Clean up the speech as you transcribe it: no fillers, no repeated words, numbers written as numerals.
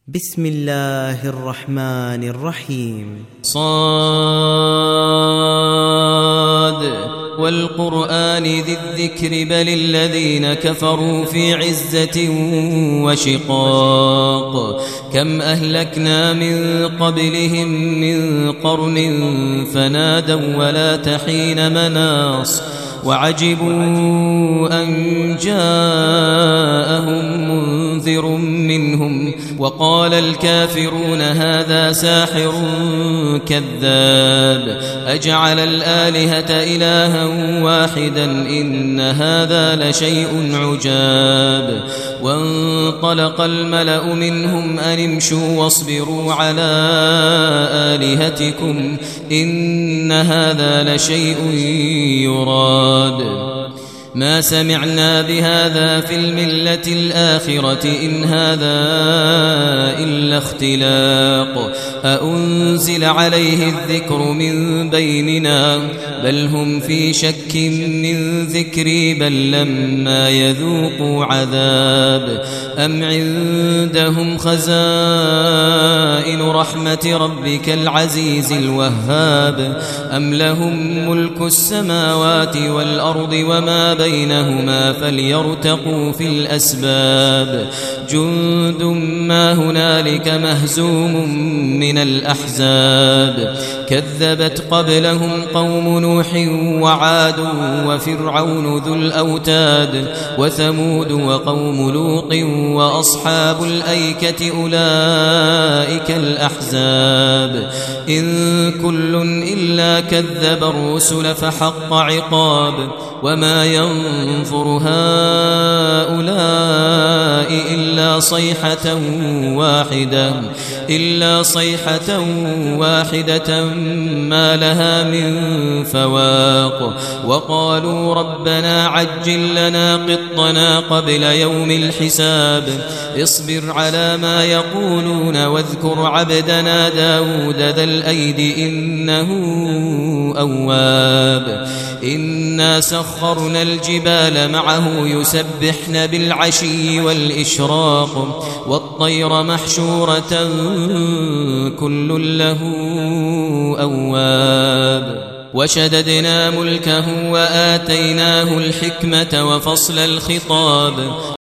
بسم الله الرحمن الرحيم. صاد والقرآن ذي الذكر بل الذين كفروا في عزة وشقاق كم أهلكنا من قبلهم من قرن فنادوا ولا تحين مناص وعجبوا أن جاءهم منذر منهم وقال الكافرون هذا ساحر كذاب أجعل الآلهة إلها واحدا إن هذا لشيء عجاب وانطلق الملأ منهم أن امشوا واصبروا على آلهتكم إن هذا لشيء يراد ما سمعنا بهذا في الملة الآخرة إن هذا إلا اختلاق أأنزل عليه الذكر من بيننا بل هم في شك من ذكري بل لما يذوقوا عذاب أم عندهم خزائن رحمة ربك العزيز الوهاب أم لهم ملك السماوات والأرض وما بينهما فليرتقوا في الأسباب جند ما هنالك مهزوم من الأحزاب كذبت قبلهم قوم نوح وعاد وفرعون ذو الأوتاد وثمود وقوم لوط وأصحاب الأيكة أولئك الأحزاب إن كل إلا كذب الرسل فحق عقاب وما ينظر هؤلاء إلا صيحة واحدة ما لها من فواق وقالوا ربنا عجل لنا قطنا قبل يوم الحساب اصبر على ما يقولون واذكر عبدنا داود ذا الأيد إنه أواب إنا سخرنا الجبال معه يسبحن بالعشي والإشراق والطير محشورة كل له أواب وشددنا ملكه وآتيناه الحكمة وفصل الخطاب